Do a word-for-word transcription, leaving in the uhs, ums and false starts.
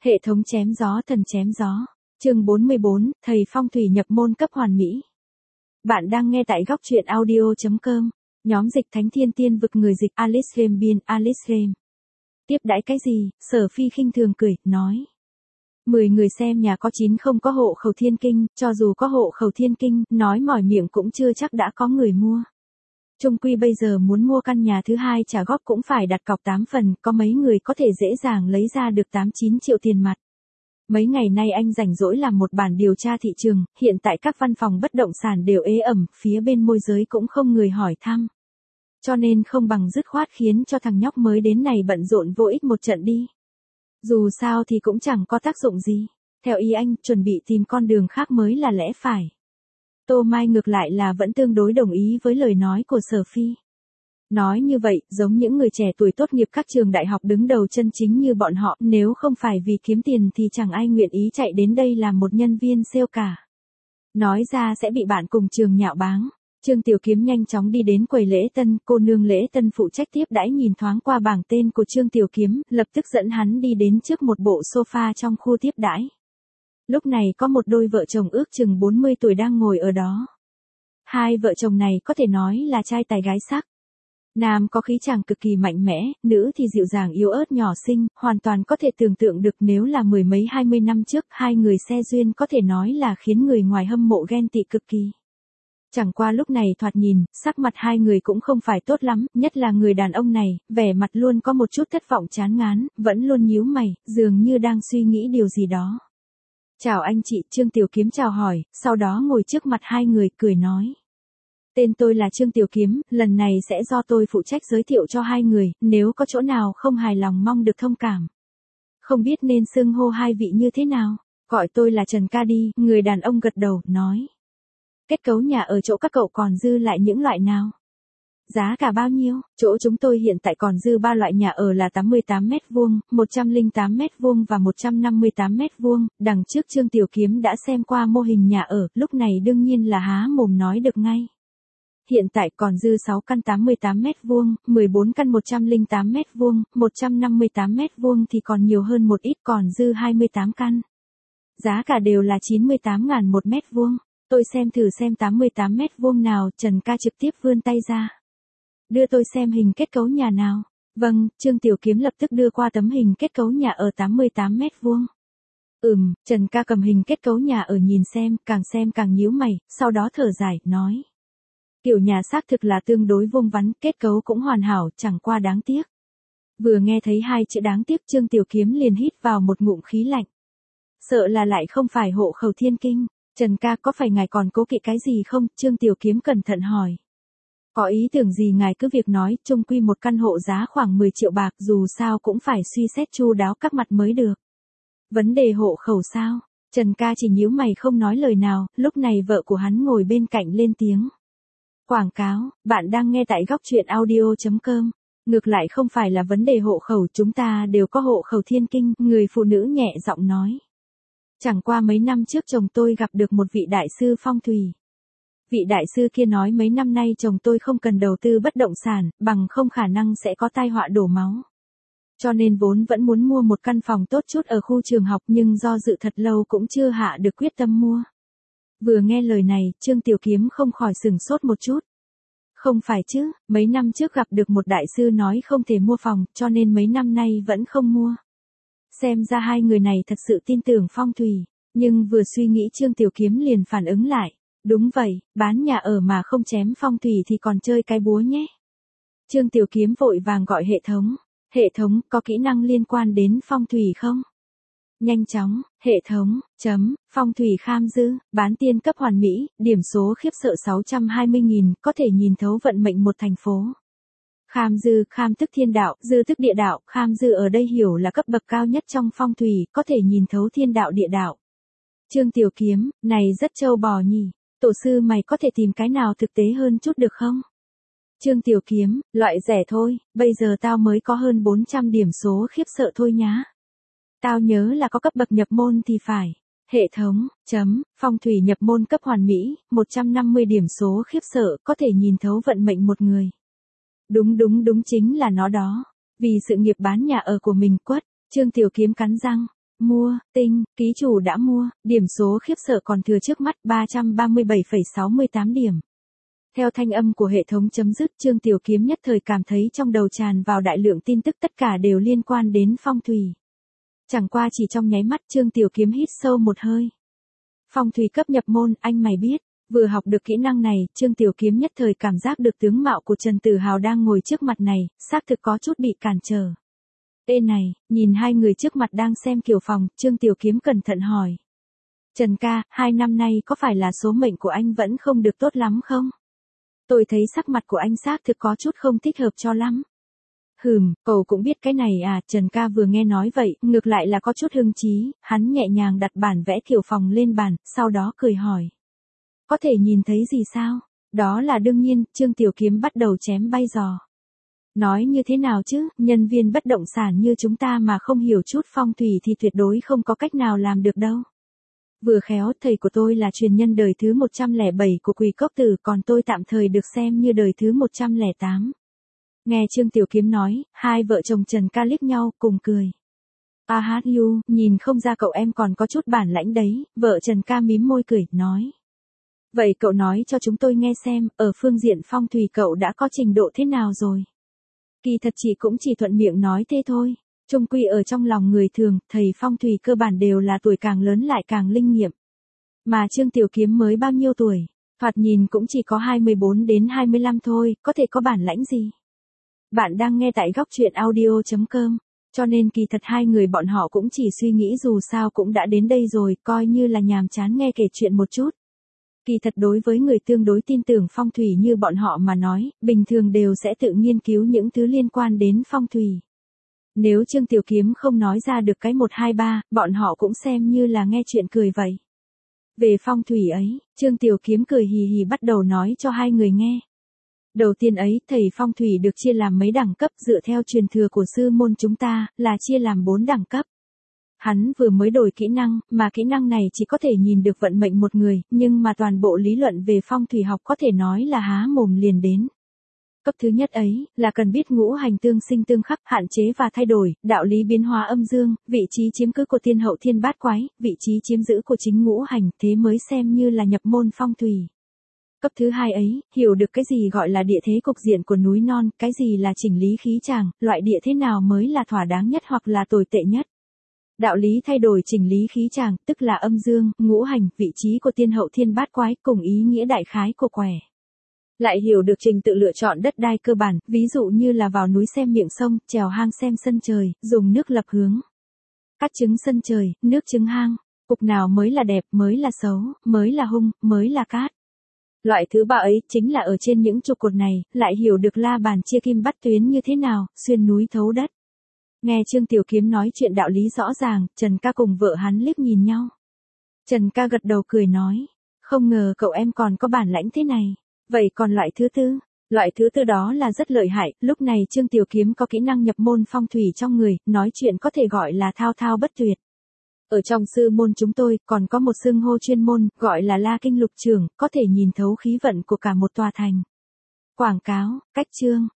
Hệ thống chém gió thần chém gió. Chương bốn mươi bốn, thầy phong thủy nhập môn cấp hoàn mỹ. Bạn đang nghe tại góc truyện audio chấm com. Nhóm dịch Thánh Thiên Tiên vực người dịch Alice Rem biên Alice Rem. Tiếp đãi cái gì? Sở Phi khinh thường cười, nói. Mười người xem nhà có chín không có hộ khẩu thiên kinh, cho dù có hộ khẩu thiên kinh, nói mỏi miệng cũng chưa chắc đã có người mua. Chung quy bây giờ muốn mua căn nhà thứ hai trả góp cũng phải đặt cọc tám phần, có mấy người có thể dễ dàng lấy ra được tám chín triệu tiền mặt. Mấy ngày nay anh rảnh rỗi làm một bản điều tra thị trường, hiện tại các văn phòng bất động sản đều ế ẩm, phía bên môi giới cũng không người hỏi thăm. Cho nên không bằng dứt khoát khiến cho thằng nhóc mới đến này bận rộn vô ích một trận đi. Dù sao thì cũng chẳng có tác dụng gì. Theo ý anh, chuẩn bị tìm con đường khác mới là lẽ phải. Tô Mai ngược lại là vẫn tương đối đồng ý với lời nói của Sở Phi. Nói như vậy, giống những người trẻ tuổi tốt nghiệp các trường đại học đứng đầu chân chính như bọn họ, nếu không phải vì kiếm tiền thì chẳng ai nguyện ý chạy đến đây làm một nhân viên sale cả. Nói ra sẽ bị bạn cùng trường nhạo báng. Trương Tiểu Kiếm nhanh chóng đi đến quầy lễ tân, cô nương lễ tân phụ trách tiếp đãi nhìn thoáng qua bảng tên của Trương Tiểu Kiếm, lập tức dẫn hắn đi đến trước một bộ sofa trong khu tiếp đãi. Lúc này có một đôi vợ chồng ước chừng bốn mươi tuổi đang ngồi ở đó. Hai vợ chồng này có thể nói là trai tài gái sắc. Nam có khí chàng cực kỳ mạnh mẽ, nữ thì dịu dàng yếu ớt nhỏ xinh, hoàn toàn có thể tưởng tượng được nếu là mười mấy hai mươi năm trước, hai người xe duyên có thể nói là khiến người ngoài hâm mộ ghen tị cực kỳ. Chẳng qua lúc này thoạt nhìn, sắc mặt hai người cũng không phải tốt lắm, nhất là người đàn ông này, vẻ mặt luôn có một chút thất vọng chán ngán, vẫn luôn nhíu mày, dường như đang suy nghĩ điều gì đó. Chào anh chị, Trương Tiểu Kiếm chào hỏi, sau đó ngồi trước mặt hai người, cười nói. Tên tôi là Trương Tiểu Kiếm, lần này sẽ do tôi phụ trách giới thiệu cho hai người, nếu có chỗ nào không hài lòng mong được thông cảm. Không biết nên xưng hô hai vị như thế nào, gọi tôi là Trần ca đi, người đàn ông gật đầu, nói. Kết cấu nhà ở chỗ các cậu còn dư lại những loại nào? Giá cả bao nhiêu? Chỗ chúng tôi hiện tại còn dư ba loại nhà ở là tám mươi tám mét vuông, một trăm lẻ tám mét vuông và một trăm năm mươi tám mét vuông, đằng trước Trương Tiểu Kiếm đã xem qua mô hình nhà ở, lúc này đương nhiên là há mồm nói được ngay. Hiện tại còn dư sáu căn tám mươi tám mét vuông, mười bốn căn một trăm lẻ tám mét vuông, một trăm năm mươi tám mét vuông thì còn nhiều hơn một ít, còn dư hai mươi tám căn. Giá cả đều là chín mươi tám ngàn một mét vuông. Tôi xem thử xem tám mươi tám mét vuông nào, Trần ca trực tiếp vươn tay ra. Đưa tôi xem hình kết cấu nhà nào. Vâng, Trương Tiểu Kiếm lập tức đưa qua tấm hình kết cấu nhà ở tám mươi tám mét vuông. Ừm, Trần ca cầm hình kết cấu nhà ở nhìn xem, càng xem càng nhíu mày, sau đó thở dài, nói. Kiểu nhà xác thực là tương đối vuông vắn, kết cấu cũng hoàn hảo, chẳng qua đáng tiếc. Vừa nghe thấy hai chữ đáng tiếc, Trương Tiểu Kiếm liền hít vào một ngụm khí lạnh. Sợ là lại không phải hộ khẩu thiên kinh. Trần ca có phải ngài còn cố kỵ cái gì không? Trương Tiểu Kiếm cẩn thận hỏi. Có ý tưởng gì ngài cứ việc nói, chung quy một căn hộ giá khoảng mười triệu bạc, dù sao cũng phải suy xét chu đáo các mặt mới được. Vấn đề hộ khẩu sao? Trần ca chỉ nhíu mày không nói lời nào, lúc này vợ của hắn ngồi bên cạnh lên tiếng. Quảng cáo, bạn đang nghe tại góc truyện audio chấm com. Ngược lại không phải là vấn đề hộ khẩu, chúng ta đều có hộ khẩu thiên kinh, người phụ nữ nhẹ giọng nói. Chẳng qua mấy năm trước chồng tôi gặp được một vị đại sư phong thủy. Vị đại sư kia nói mấy năm nay chồng tôi không cần đầu tư bất động sản, bằng không khả năng sẽ có tai họa đổ máu. Cho nên vốn vẫn muốn mua một căn phòng tốt chút ở khu trường học nhưng do dự thật lâu cũng chưa hạ được quyết tâm mua. Vừa nghe lời này, Trương Tiểu Kiếm không khỏi sửng sốt một chút. Không phải chứ, mấy năm trước gặp được một đại sư nói không thể mua phòng, cho nên mấy năm nay vẫn không mua. Xem ra hai người này thật sự tin tưởng phong thủy, nhưng vừa suy nghĩ Trương Tiểu Kiếm liền phản ứng lại. Đúng vậy, bán nhà ở mà không chém phong thủy thì còn chơi cái búa nhé. Trương Tiểu Kiếm vội vàng gọi hệ thống. Hệ thống, có kỹ năng liên quan đến phong thủy không? Nhanh chóng, hệ thống, chấm, phong thủy kham dư, bán tiên cấp hoàn mỹ, điểm số khiếp sợ sáu trăm hai mươi nghìn, có thể nhìn thấu vận mệnh một thành phố. Kham dư, kham tức thiên đạo, dư tức địa đạo, kham dư ở đây hiểu là cấp bậc cao nhất trong phong thủy, có thể nhìn thấu thiên đạo địa đạo. Trương Tiểu Kiếm, này rất trâu bò nhỉ, tổ sư mày có thể tìm cái nào thực tế hơn chút được không? Trương Tiểu Kiếm, loại rẻ thôi, bây giờ tao mới có hơn bốn trăm điểm số khiếp sợ thôi nhá. Tao nhớ là có cấp bậc nhập môn thì phải. Hệ thống, chấm, phong thủy nhập môn cấp hoàn mỹ, một trăm năm mươi điểm số khiếp sợ, có thể nhìn thấu vận mệnh một người. Đúng đúng đúng chính là nó đó. Vì sự nghiệp bán nhà ở của mình quất, Trương Tiểu Kiếm cắn răng. Mua, tinh, ký chủ đã mua, điểm số khiếp sợ còn thừa trước mắt ba trăm ba mươi bảy phẩy sáu mươi tám điểm. Theo thanh âm của hệ thống chấm dứt, Trương Tiểu Kiếm nhất thời cảm thấy trong đầu tràn vào đại lượng tin tức tất cả đều liên quan đến phong thủy. Chẳng qua chỉ trong nháy mắt Trương Tiểu Kiếm hít sâu một hơi. Phong thủy cấp nhập môn, anh mày biết, vừa học được kỹ năng này, Trương Tiểu Kiếm nhất thời cảm giác được tướng mạo của Trần Tử Hào đang ngồi trước mặt này, xác thực có chút bị cản trở. Ê này, nhìn hai người trước mặt đang xem kiểu phòng, Trương Tiểu Kiếm cẩn thận hỏi. Trần ca, hai năm nay có phải là số mệnh của anh vẫn không được tốt lắm không? Tôi thấy sắc mặt của anh xác thực có chút không thích hợp cho lắm. Hừm, cậu cũng biết cái này à, Trần ca vừa nghe nói vậy, ngược lại là có chút hưng trí, hắn nhẹ nhàng đặt bản vẽ kiểu phòng lên bàn, sau đó cười hỏi. Có thể nhìn thấy gì sao? Đó là đương nhiên, Trương Tiểu Kiếm bắt đầu chém bay giò. Nói như thế nào chứ, nhân viên bất động sản như chúng ta mà không hiểu chút phong thủy thì tuyệt đối không có cách nào làm được đâu. Vừa khéo, thầy của tôi là truyền nhân đời thứ một trăm lẻ bảy của Quỳ Cốc Tử, còn tôi tạm thời được xem như đời thứ một trăm lẻ tám. Nghe Trương Tiểu Kiếm nói, hai vợ chồng Trần ca liếc nhau, cùng cười. A hát you, nhìn không ra cậu em còn có chút bản lãnh đấy, vợ Trần ca mím môi cười, nói. Vậy cậu nói cho chúng tôi nghe xem, ở phương diện phong thủy cậu đã có trình độ thế nào rồi? Kỳ thật chị cũng chỉ thuận miệng nói thế thôi. Chung quy ở trong lòng người thường, thầy phong thủy cơ bản đều là tuổi càng lớn lại càng linh nghiệm. Mà Trương Tiểu Kiếm mới bao nhiêu tuổi, thoạt nhìn cũng chỉ có hai mươi bốn đến hai mươi lăm thôi, có thể có bản lãnh gì. Bạn đang nghe tại góc truyện audio chấm com, cho nên kỳ thật hai người bọn họ cũng chỉ suy nghĩ dù sao cũng đã đến đây rồi, coi như là nhàm chán nghe kể chuyện một chút. Kỳ thật đối với người tương đối tin tưởng phong thủy như bọn họ mà nói, bình thường đều sẽ tự nghiên cứu những thứ liên quan đến phong thủy. Nếu Trương Tiểu Kiếm không nói ra được cái một hai ba, bọn họ cũng xem như là nghe chuyện cười vậy. Về phong thủy ấy, Trương Tiểu Kiếm cười hì hì bắt đầu nói cho hai người nghe. Đầu tiên ấy, thầy phong thủy được chia làm mấy đẳng cấp dựa theo truyền thừa của sư môn chúng ta, là chia làm bốn đẳng cấp. Hắn vừa mới đổi kỹ năng, mà kỹ năng này chỉ có thể nhìn được vận mệnh một người, nhưng mà toàn bộ lý luận về phong thủy học có thể nói là há mồm liền đến. Cấp thứ nhất ấy, là cần biết ngũ hành tương sinh tương khắc, hạn chế và thay đổi, đạo lý biến hóa âm dương, vị trí chiếm cứ của thiên hậu thiên bát quái, vị trí chiếm giữ của chính ngũ hành, thế mới xem như là nhập môn phong thủy. Cấp thứ hai ấy, hiểu được cái gì gọi là địa thế cục diện của núi non, cái gì là chỉnh lý khí tràng, loại địa thế nào mới là thỏa đáng nhất hoặc là tồi tệ nhất. Đạo lý thay đổi chỉnh lý khí tràng, tức là âm dương, ngũ hành, vị trí của thiên hậu thiên bát quái, cùng ý nghĩa đại khái của quẻ. Lại hiểu được trình tự lựa chọn đất đai cơ bản, ví dụ như là vào núi xem miệng sông, trèo hang xem sân trời, dùng nước lập hướng. Cắt chứng sân trời, nước chứng hang, cục nào mới là đẹp, mới là xấu, mới là hung, mới là cát. Loại thứ ba ấy, chính là ở trên những trụ cột này, lại hiểu được la bàn chia kim bắt tuyến như thế nào, xuyên núi thấu đất. Nghe Trương Tiểu Kiếm nói chuyện đạo lý rõ ràng, Trần ca cùng vợ hắn liếc nhìn nhau. Trần ca gật đầu cười nói, không ngờ cậu em còn có bản lãnh thế này. Vậy còn loại thứ tư? Loại thứ tư đó là rất lợi hại, lúc này Trương Tiểu Kiếm có kỹ năng nhập môn phong thủy trong người, nói chuyện có thể gọi là thao thao bất tuyệt. Ở trong sư môn chúng tôi, còn có một xưng hô chuyên môn, gọi là La Kinh Lục Trưởng, có thể nhìn thấu khí vận của cả một tòa thành. Quảng cáo, cách chương,